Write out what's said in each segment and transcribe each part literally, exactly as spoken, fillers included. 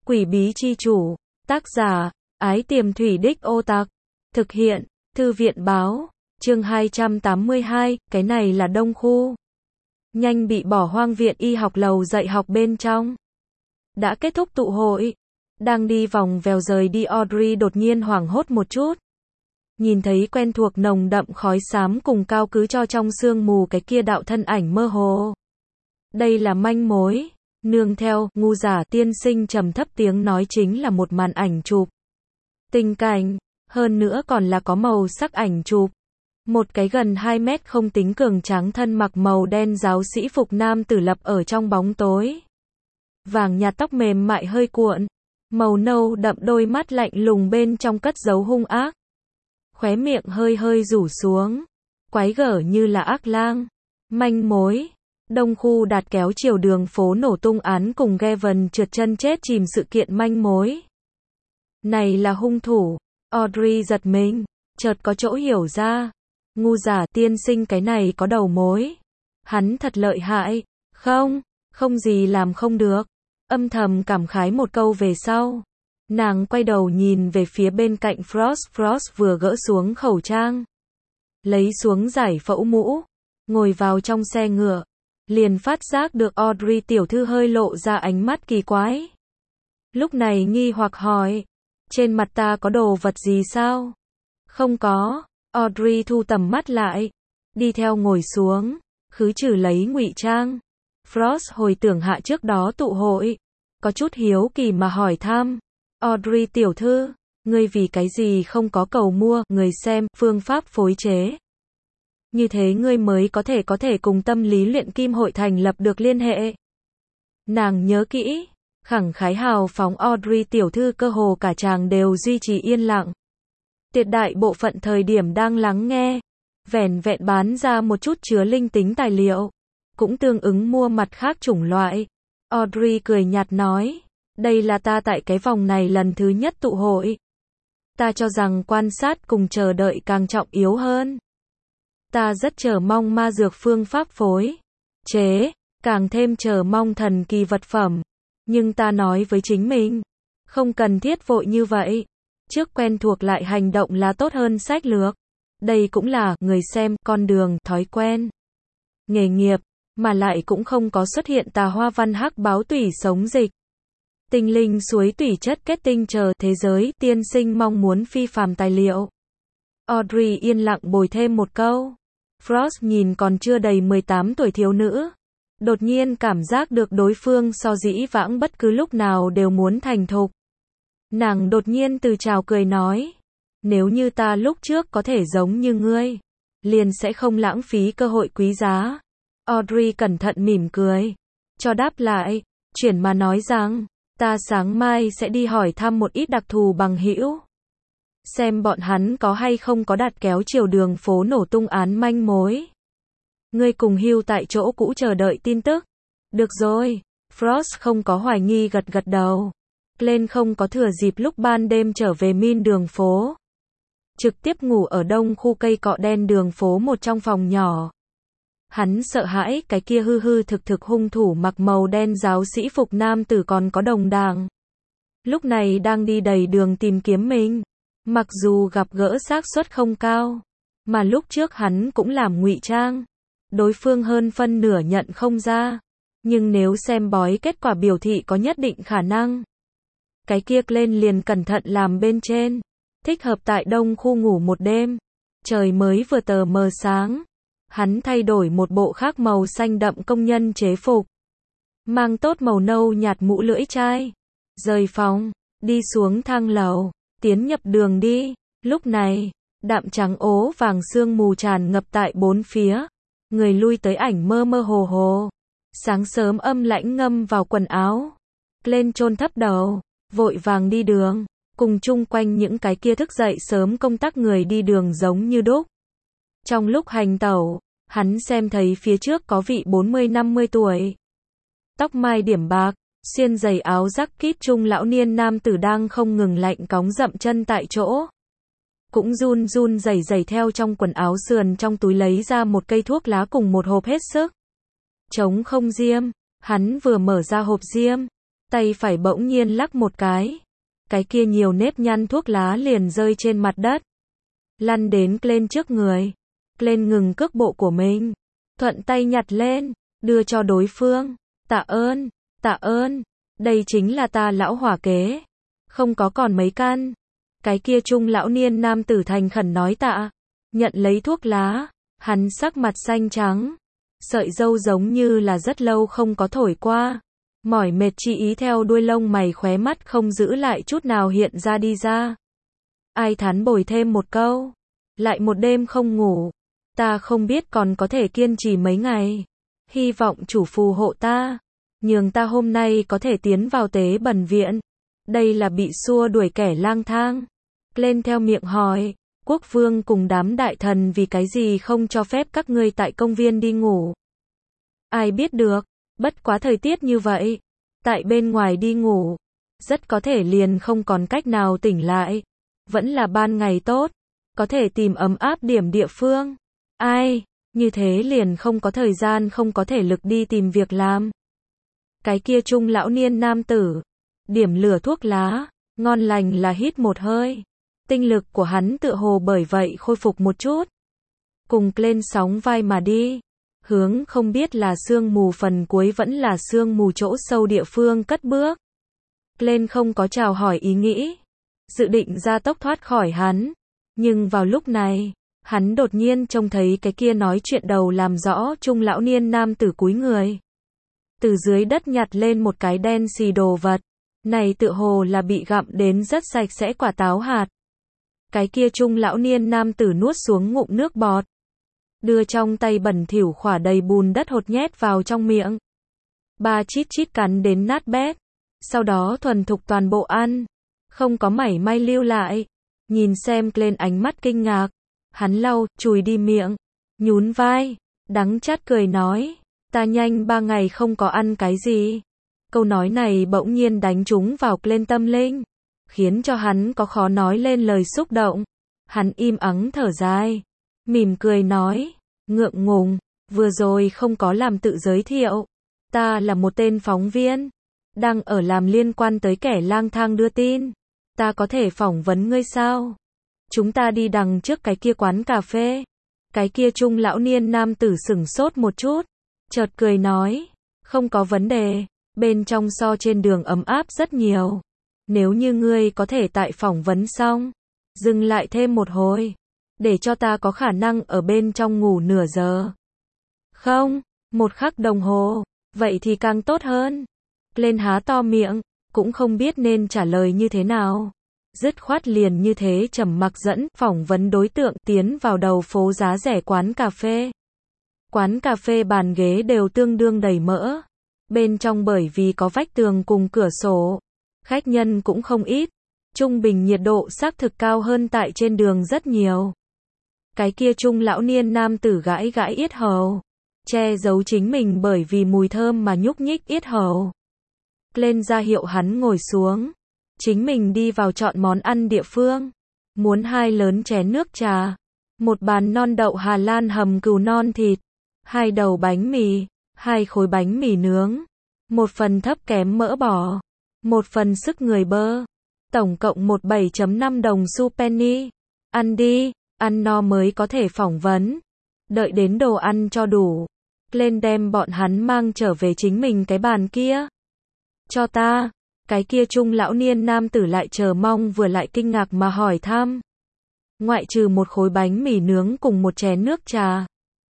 Quỷ bí chi chủ, tác giả, Ái Tiềm Thủy Đích Ô Tặc, thực hiện, Thư viện báo, chương hai trăm tám mươi hai, cái này là đông khu. Nhanh bị bỏ hoang viện y học lầu dạy học bên trong. Đã kết thúc tụ hội, đang đi vòng vèo rời đi Audrey đột nhiên hoảng hốt một chút. Nhìn thấy quen thuộc nồng đậm khói xám cùng cao cứ cho trong sương mù cái kia đạo thân ảnh mơ hồ. Đây là manh mối. Nương theo, ngu giả tiên sinh trầm thấp tiếng nói chính là một màn ảnh chụp. Tình cảnh, hơn nữa còn là có màu sắc ảnh chụp. Một cái gần hai mét không tính cường tráng thân mặc màu đen giáo sĩ phục nam tử lập ở trong bóng tối. Vàng nhạt tóc mềm mại hơi cuộn, màu nâu đậm đôi mắt lạnh lùng bên trong cất giấu hung ác. Khóe miệng hơi hơi rủ xuống, quái gở như là ác lang. Manh mối. Đông khu đạt kéo chiều đường phố nổ tung án cùng Gavin trượt chân chết chìm sự kiện manh mối. Này là hung thủ. Audrey giật mình, chợt có chỗ hiểu ra. Ngu giả tiên sinh cái này có đầu mối. Hắn thật lợi hại. Không, không gì làm không được. Âm thầm cảm khái một câu về sau. Nàng quay đầu nhìn về phía bên cạnh Frost. Frost vừa gỡ xuống khẩu trang, lấy xuống giải phẫu mũ, ngồi vào trong xe ngựa. Liền phát giác được Audrey tiểu thư hơi lộ ra ánh mắt kỳ quái. Lúc này nghi hoặc hỏi, trên mặt ta có đồ vật gì sao? Không có. Audrey thu tầm mắt lại, đi theo ngồi xuống, khứ trừ lấy ngụy trang. Frost hồi tưởng hạ trước đó tụ hội, có chút hiếu kỳ mà hỏi thăm, Audrey tiểu thư, ngươi vì cái gì không có cầu mua người xem phương pháp phối chế? Như thế ngươi mới có thể có thể cùng tâm lý luyện kim hội thành lập được liên hệ. Nàng nhớ kỹ, khẳng khái hào phóng Audrey tiểu thư cơ hồ cả chàng đều duy trì yên lặng. Tuyệt đại bộ phận thời điểm đang lắng nghe, vẻn vẹn bán ra một chút chứa linh tính tài liệu, cũng tương ứng mua mặt khác chủng loại. Audrey cười nhạt nói, đây là ta tại cái vòng này lần thứ nhất tụ hội. Ta cho rằng quan sát cùng chờ đợi càng trọng yếu hơn. Ta rất chờ mong ma dược phương pháp phối chế, càng thêm chờ mong thần kỳ vật phẩm. Nhưng ta nói với chính mình, không cần thiết vội như vậy. Trước quen thuộc lại hành động là tốt hơn sách lược. Đây cũng là, người xem, con đường, thói quen, nghề nghiệp, mà lại cũng không có xuất hiện tà hoa văn hắc báo tủy sống dịch. Tinh linh suối tủy chất kết tinh chờ thế giới, tiên sinh mong muốn phi phàm tài liệu. Audrey yên lặng bồi thêm một câu. Frost nhìn còn chưa đầy mười tám tuổi thiếu nữ. Đột nhiên cảm giác được đối phương so dĩ vãng bất cứ lúc nào đều muốn thành thục. Nàng đột nhiên từ chào cười nói. Nếu như ta lúc trước có thể giống như ngươi, liền sẽ không lãng phí cơ hội quý giá. Audrey cẩn thận mỉm cười. Cho đáp lại, chuyển mà nói rằng, ta sáng mai sẽ đi hỏi thăm một ít đặc thù bằng hữu. Xem bọn hắn có hay không có đặt kéo chiều đường phố nổ tung án manh mối. Ngươi cùng Hugh tại chỗ cũ chờ đợi tin tức. Được rồi. Frost không có hoài nghi gật gật đầu. Glenn không có thừa dịp lúc ban đêm trở về min đường phố. Trực tiếp ngủ ở đông khu cây cọ đen đường phố một trong phòng nhỏ. Hắn sợ hãi cái kia hư hư thực thực hung thủ mặc màu đen giáo sĩ phục nam tử còn có đồng đảng. Lúc này đang đi đầy đường tìm kiếm mình. Mặc dù gặp gỡ xác suất không cao, mà lúc trước hắn cũng làm ngụy trang. Đối phương hơn phân nửa nhận không ra. Nhưng nếu xem bói kết quả biểu thị có nhất định khả năng. Cái kia lên liền cẩn thận làm bên trên. Thích hợp tại đông khu ngủ một đêm. Trời mới vừa tờ mờ sáng. Hắn thay đổi một bộ khác màu xanh đậm công nhân chế phục. Mang tốt màu nâu nhạt mũ lưỡi chai. Rời phòng, đi xuống thang lầu, tiến nhập đường đi. Lúc này, đạm trắng ố vàng sương mù tràn ngập tại bốn phía. Người lui tới ảnh mơ mơ hồ hồ. Sáng sớm âm lãnh ngâm vào quần áo. Lên chôn thấp đầu, vội vàng đi đường. Cùng chung quanh những cái kia thức dậy sớm công tác người đi đường giống như đúc. Trong lúc hành tẩu, hắn xem thấy phía trước có vị bốn mươi năm mươi tuổi. Tóc mai điểm bạc, xuyên giày áo jacket trung lão niên nam tử đang không ngừng lạnh cóng dậm chân tại chỗ. Cũng run run rẩy rẩy theo trong quần áo sườn trong túi lấy ra một cây thuốc lá cùng một hộp hết sức. Trống không diêm, hắn vừa mở ra hộp diêm, tay phải bỗng nhiên lắc một cái. Cái kia nhiều nếp nhăn thuốc lá liền rơi trên mặt đất. Lăn đến Glenn trước người. Glenn ngừng cước bộ của mình. Thuận tay nhặt lên, đưa cho đối phương. Tạ ơn, tạ ơn, đây chính là ta lão hỏa kế. Không có còn mấy căn. Cái kia trung lão niên nam tử thành khẩn nói tạ. Nhận lấy thuốc lá, hắn sắc mặt xanh trắng. Sợi râu giống như là rất lâu không có thổi qua. Mỏi mệt chi ý theo đuôi lông mày khóe mắt không giữ lại chút nào hiện ra đi ra. Ai thán bồi thêm một câu. Lại một đêm không ngủ. Ta không biết còn có thể kiên trì mấy ngày. Hy vọng chủ phù hộ ta. Nhường ta hôm nay có thể tiến vào tế bần viện. Đây là bị xua đuổi kẻ lang thang. Lên theo miệng hỏi. Quốc vương cùng đám đại thần vì cái gì không cho phép các ngươi tại công viên đi ngủ. Ai biết được. Bất quá thời tiết như vậy. Tại bên ngoài đi ngủ. Rất có thể liền không còn cách nào tỉnh lại. Vẫn là ban ngày tốt. Có thể tìm ấm áp điểm địa phương. Ai, như thế liền không có thời gian không có thể lực đi tìm việc làm. Cái kia trung lão niên nam tử. Điểm lửa thuốc lá. Ngon lành là hít một hơi. Tinh lực của hắn tựa hồ bởi vậy khôi phục một chút. Cùng lên sóng vai mà đi. Hướng không biết là sương mù phần cuối vẫn là sương mù chỗ sâu địa phương cất bước. Lên không có chào hỏi ý nghĩ. Dự định ra tốc thoát khỏi hắn. Nhưng vào lúc này, hắn đột nhiên trông thấy cái kia nói chuyện đầu làm rõ trung lão niên nam tử cúi người. Từ dưới đất nhặt lên một cái đen xì đồ vật. Này tựa hồ là bị gặm đến rất sạch sẽ quả táo hạt. Cái kia trung lão niên nam tử nuốt xuống ngụm nước bọt. Đưa trong tay bẩn thỉu khỏa đầy bùn đất hột nhét vào trong miệng. Ba chít chít cắn đến nát bét. Sau đó thuần thục toàn bộ ăn. Không có mảy may lưu lại. Nhìn xem lên ánh mắt kinh ngạc. Hắn lau, chùi đi miệng. Nhún vai. Đắng chát cười nói. Ta nhanh ba ngày không có ăn cái gì. Câu nói này bỗng nhiên đánh trúng vào lên tâm linh. Khiến cho hắn có khó nói lên lời xúc động. Hắn im ắng thở dài. Mỉm cười nói. Ngượng ngùng. Vừa rồi không có làm tự giới thiệu. Ta là một tên phóng viên. Đang ở làm liên quan tới kẻ lang thang đưa tin. Ta có thể phỏng vấn ngươi sao? Chúng ta đi đằng trước cái kia quán cà phê. Cái kia trung lão niên nam tử sửng sốt một chút. Chợt cười nói. Không có vấn đề. Bên trong so trên đường ấm áp rất nhiều. Nếu như ngươi có thể tại phỏng vấn xong. Dừng lại thêm một hồi. Để cho ta có khả năng ở bên trong ngủ nửa giờ. Không, một khắc đồng hồ. Vậy thì càng tốt hơn. Lên há to miệng. Cũng không biết nên trả lời như thế nào. Dứt khoát liền như thế trầm mặc dẫn phỏng vấn đối tượng tiến vào đầu phố giá rẻ quán cà phê. Quán cà phê bàn ghế đều tương đương đầy mỡ. Bên trong bởi vì có vách tường cùng cửa sổ. Khách nhân cũng không ít. Trung bình nhiệt độ xác thực cao hơn tại trên đường rất nhiều. Cái kia trung lão niên nam tử gãi gãi yết hầu. Che giấu chính mình bởi vì mùi thơm mà nhúc nhích yết hầu. Lên ra hiệu hắn ngồi xuống. Chính mình đi vào chọn món ăn địa phương. Muốn hai lớn chén nước trà. Một bàn non đậu Hà Lan hầm cừu non thịt. Hai đầu bánh mì. Hai khối bánh mì nướng. Một phần thấp kém mỡ bò. Một phần sức người bơ. Tổng cộng một phẩy bảy năm đồng xu penny. Ăn đi, ăn no mới có thể phỏng vấn. Đợi đến đồ ăn cho đủ. Lên đem bọn hắn mang trở về chính mình cái bàn kia. Cho ta. Cái kia trung lão niên nam tử lại chờ mong vừa lại kinh ngạc mà hỏi thăm. Ngoại trừ một khối bánh mì nướng cùng một chén nước trà.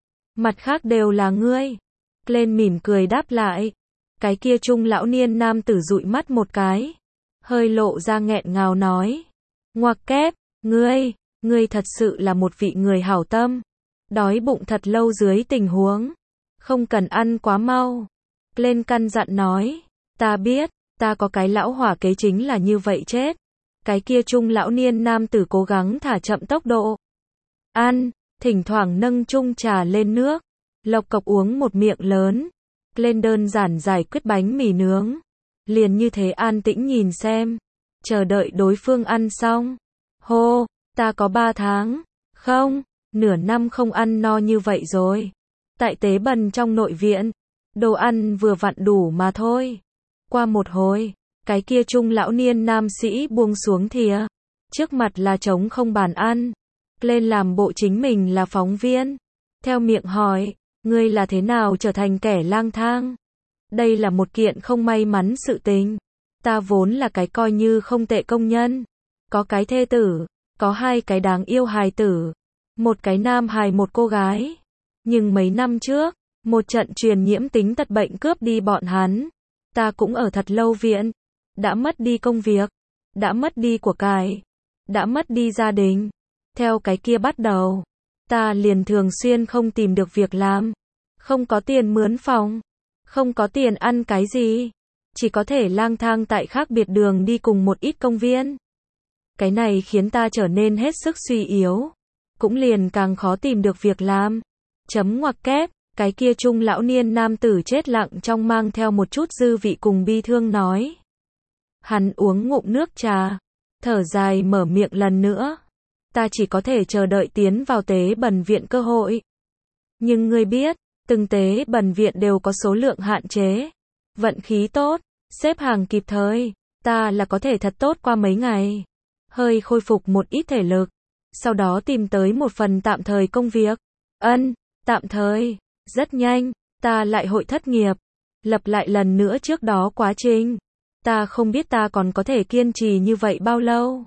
Mặt khác đều là ngươi. Lên mỉm cười đáp lại. Cái kia trung lão niên nam tử dụi mắt một cái. Hơi lộ ra nghẹn ngào nói. Ngoặc kép, ngươi, ngươi thật sự là một vị người hảo tâm. Đói bụng thật lâu dưới tình huống. Không cần ăn quá mau. Lên căn dặn nói. Ta biết, ta có cái lão hỏa kế chính là như vậy chết. Cái kia trung lão niên nam tử cố gắng thả chậm tốc độ. Ăn, thỉnh thoảng nâng chung trà lên nước. Lộc cộc uống một miệng lớn. Lên đơn giản giải quyết bánh mì nướng. Liền như thế an tĩnh nhìn xem. Chờ đợi đối phương ăn xong. Hô, ta có ba tháng. Không, nửa năm không ăn no như vậy rồi. Tại tế bần trong nội viện. Đồ ăn vừa vặn đủ mà thôi. Qua một hồi, cái kia trung lão niên nam sĩ buông xuống thìa. Trước mặt là trống không bàn ăn. Lên làm bộ chính mình là phóng viên. Theo miệng hỏi, ngươi là thế nào trở thành kẻ lang thang? Đây là một kiện không may mắn sự tình. Ta vốn là cái coi như không tệ công nhân. Có cái thê tử, có hai cái đáng yêu hài tử. Một cái nam hài một cô gái. Nhưng mấy năm trước, một trận truyền nhiễm tính tật bệnh cướp đi bọn hắn. Ta cũng ở thật lâu viện. Đã mất đi công việc. Đã mất đi của cải. Đã mất đi gia đình. Theo cái kia bắt đầu. Ta liền thường xuyên không tìm được việc làm. Không có tiền mướn phòng. Không có tiền ăn cái gì. Chỉ có thể lang thang tại khác biệt đường đi cùng một ít công viên. Cái này khiến ta trở nên hết sức suy yếu. Cũng liền càng khó tìm được việc làm. Chấm ngoặc kép, cái kia trung lão niên nam tử chết lặng trong mang theo một chút dư vị cùng bi thương nói. Hắn uống ngụm nước trà. Thở dài mở miệng lần nữa. Ta chỉ có thể chờ đợi tiến vào tế bần viện cơ hội. Nhưng ngươi biết, từng tế bần viện đều có số lượng hạn chế. Vận khí tốt, xếp hàng kịp thời, ta là có thể thật tốt qua mấy ngày. Hơi khôi phục một ít thể lực. Sau đó tìm tới một phần tạm thời công việc. Ân, tạm thời. Rất nhanh, ta lại hội thất nghiệp. Lập lại lần nữa trước đó quá trình. Ta không biết ta còn có thể kiên trì như vậy bao lâu.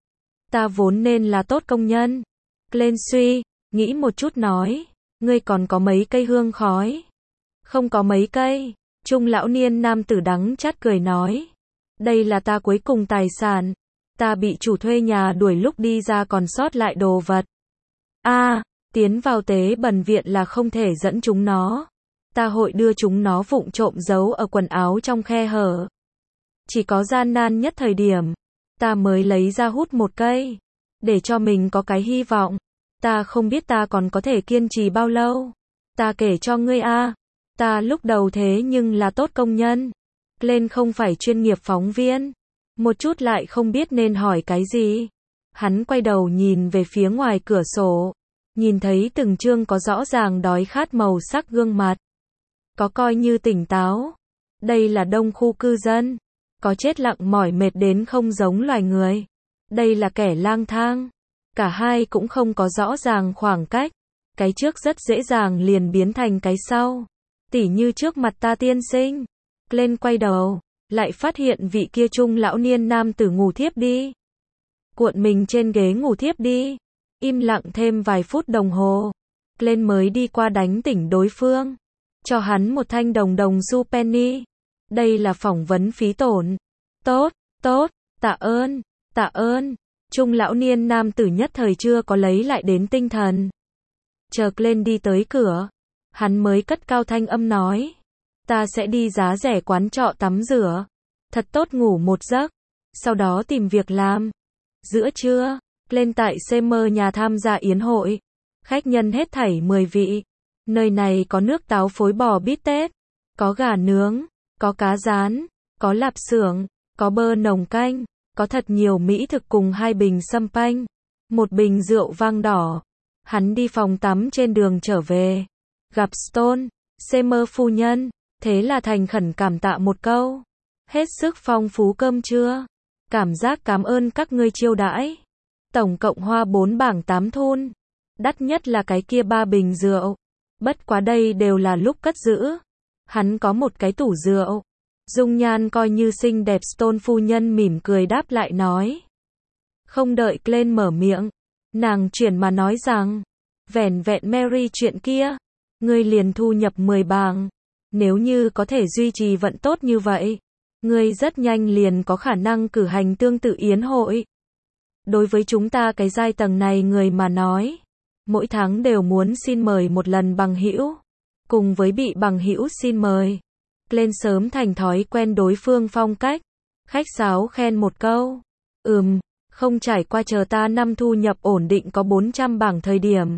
Ta vốn nên là tốt công nhân. Lên suy, nghĩ một chút nói. Ngươi còn có mấy cây hương khói? Không có mấy cây. Trung lão niên nam tử đắng chát cười nói. Đây là ta cuối cùng tài sản. Ta bị chủ thuê nhà đuổi lúc đi ra còn sót lại đồ vật. A, à, tiến vào tế bần viện là không thể dẫn chúng nó. Ta hội đưa chúng nó vụng trộm giấu ở quần áo trong khe hở. Chỉ có gian nan nhất thời điểm, ta mới lấy ra hút một cây. Để cho mình có cái hy vọng. Ta không biết ta còn có thể kiên trì bao lâu. Ta kể cho ngươi a, à, ta lúc đầu thế nhưng là tốt công nhân. Lên không phải chuyên nghiệp phóng viên. Một chút lại không biết nên hỏi cái gì. Hắn quay đầu nhìn về phía ngoài cửa sổ. Nhìn thấy từng chương có rõ ràng đói khát màu sắc gương mặt. Có coi như tỉnh táo. Đây là đông khu cư dân. Có chết lặng mỏi mệt đến không giống loài người. Đây là kẻ lang thang. Cả hai cũng không có rõ ràng khoảng cách. Cái trước rất dễ dàng liền biến thành cái sau. Tỉ như trước mặt ta tiên sinh. Lên quay đầu. Lại phát hiện vị kia trung lão niên nam tử ngủ thiếp đi. Cuộn mình trên ghế ngủ thiếp đi. Im lặng thêm vài phút đồng hồ. Lên mới đi qua đánh tỉnh đối phương. Cho hắn một thanh đồng đồng xu penny. Đây là phỏng vấn phí tổn. Tốt, tốt, tạ ơn, tạ ơn. Trung lão niên nam tử nhất thời chưa có lấy lại đến tinh thần. Chờ lên đi tới cửa. Hắn mới cất cao thanh âm nói. Ta sẽ đi giá rẻ quán trọ tắm rửa. Thật tốt ngủ một giấc. Sau đó tìm việc làm. Giữa trưa, lên tại xê em nhà tham gia yến hội. Khách nhân hết thảy mười vị. Nơi này có nước táo phối bò bít tết. Có gà nướng. Có cá rán. Có lạp xưởng. Có bơ nồng canh. Có thật nhiều mỹ thực cùng hai bình sâm panh. Một bình rượu vang đỏ. Hắn đi phòng tắm trên đường trở về. Gặp Stone. xê em phu nhân. Thế là thành khẩn cảm tạ một câu. Hết sức phong phú cơm trưa. Cảm giác cảm ơn các ngươi chiêu đãi. Tổng cộng hoa bốn bảng tám thun. Đắt nhất là cái kia ba bình rượu. Bất quá đây đều là lúc cất giữ. Hắn có một cái tủ rượu. Dung nhan coi như xinh đẹp Stone phu nhân mỉm cười đáp lại nói. Không đợi Glenn mở miệng. Nàng chuyển mà nói rằng. Vẻn vẹn Mary chuyện kia. Ngươi liền thu nhập mười bảng. Nếu như có thể duy trì vận tốt như vậy. Ngươi rất nhanh liền có khả năng cử hành tương tự yến hội. Đối với chúng ta cái giai tầng này người mà nói. Mỗi tháng đều muốn xin mời một lần bằng hữu. Cùng với bị bằng hữu xin mời. Lên sớm thành thói quen đối phương phong cách. Khách sáo khen một câu. Ừm, không trải qua chờ ta năm thu nhập ổn định có bốn trăm bảng thời điểm.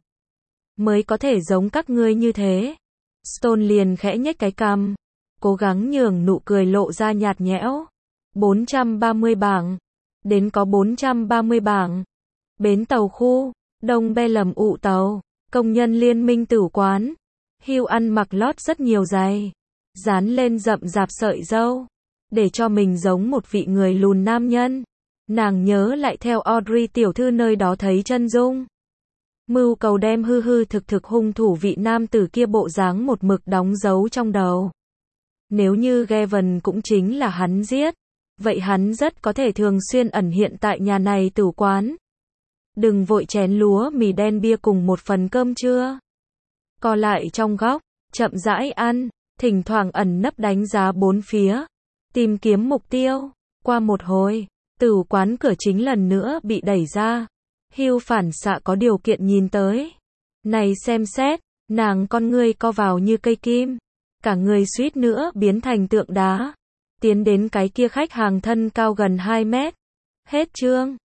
Mới có thể giống các ngươi như thế. Stone liền khẽ nhếch cái cằm. Cố gắng nhường nụ cười lộ ra nhạt nhẽo. bốn trăm ba mươi bảng. Đến có bốn trăm ba mươi bảng. Bến tàu khu. Đông Be lầm ụ tàu. Công nhân liên minh tử quán. Hugh ăn mặc lót rất nhiều giày. Dán lên rậm rạp sợi râu. để cho mình giống một vị người lùn nam nhân. Nàng nhớ lại theo Audrey tiểu thư nơi đó thấy chân dung. Mưu cầu đem hư hư thực thực hung thủ vị nam tử kia bộ dáng một mực đóng dấu trong đầu. Nếu như Gavin cũng chính là hắn giết, vậy hắn rất có thể thường xuyên ẩn hiện tại nhà này tử quán. Đừng vội chén lúa mì đen bia cùng một phần cơm trưa. Co lại trong góc, chậm rãi ăn, thỉnh thoảng ẩn nấp đánh giá bốn phía, tìm kiếm mục tiêu. Qua một hồi, tử quán cửa chính lần nữa bị đẩy ra. Hugh phản xạ có điều kiện nhìn tới. Này xem xét, nàng con ngươi co vào như cây kim. Cả người suýt nữa biến thành tượng đá. Tiến đến cái kia khách hàng thân cao gần hai mét. Hết chương.